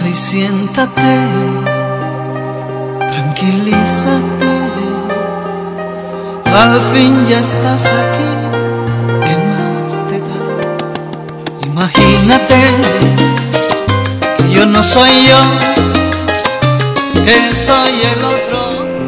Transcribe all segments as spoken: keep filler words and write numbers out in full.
y siéntate, tranquilízate. Al fin ya estás aquí, ¿qué más te da? Imagínate que yo no soy yo, que soy el otro.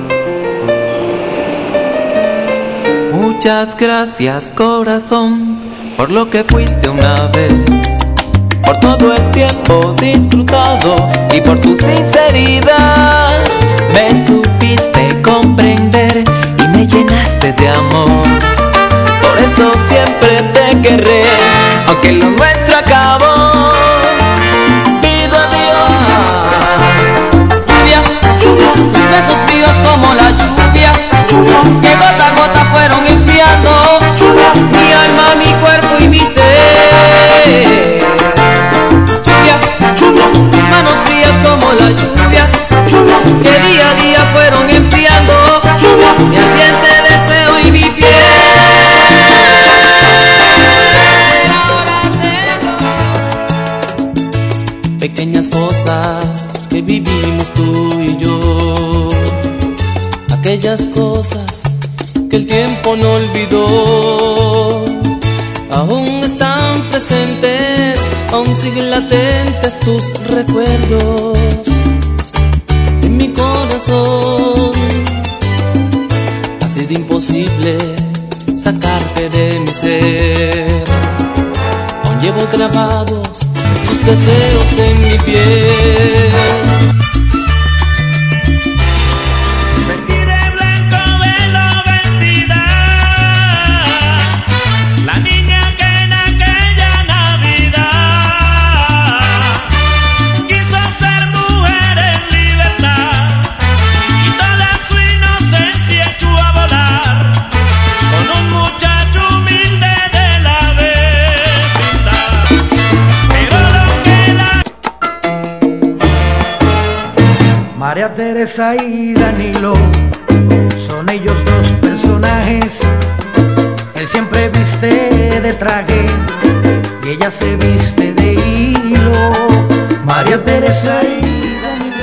Muchas gracias, corazón, por lo que fuiste una vez, por todo el tiempo disfrutado y por tu sinceridad. Me supiste comprender y me llenaste de amor. Por eso siempre te querré, aunque lo nuestro acabó. Pido a Dios. Lluvia, lluvia, tus besos fríos como la lluvia, lluvia, que gota a gota fueron enfriando lluvia, mi alma, mi cuerpo y mi ser. Lluvia, lluvia, tus manos frías como la lluvia, lluvia, que día a día fueron enfriando lluvia, mi ardiente deseo y mi piel. Pequeñas cosas que vivimos tú y yo, aquellas cosas que el tiempo no olvidó, aún están presentes, aún siguen latentes tus recuerdos en mi corazón. Ha sido imposible sacarte de mi ser, aún llevo grabados tus deseos en mi piel. María Teresa y Danilo son ellos dos personajes. Él siempre viste de traje y ella se viste de hilo. María Teresa y Danilo.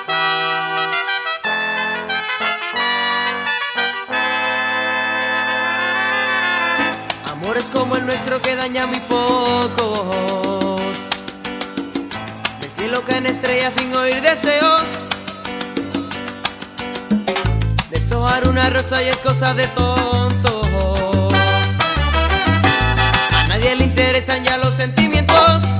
Amores como el nuestro que daña muy pocos, del cielo caen estrellas sin oír deseos. Deshojar una rosa y es cosa de tontos, a nadie le interesan ya los sentimientos.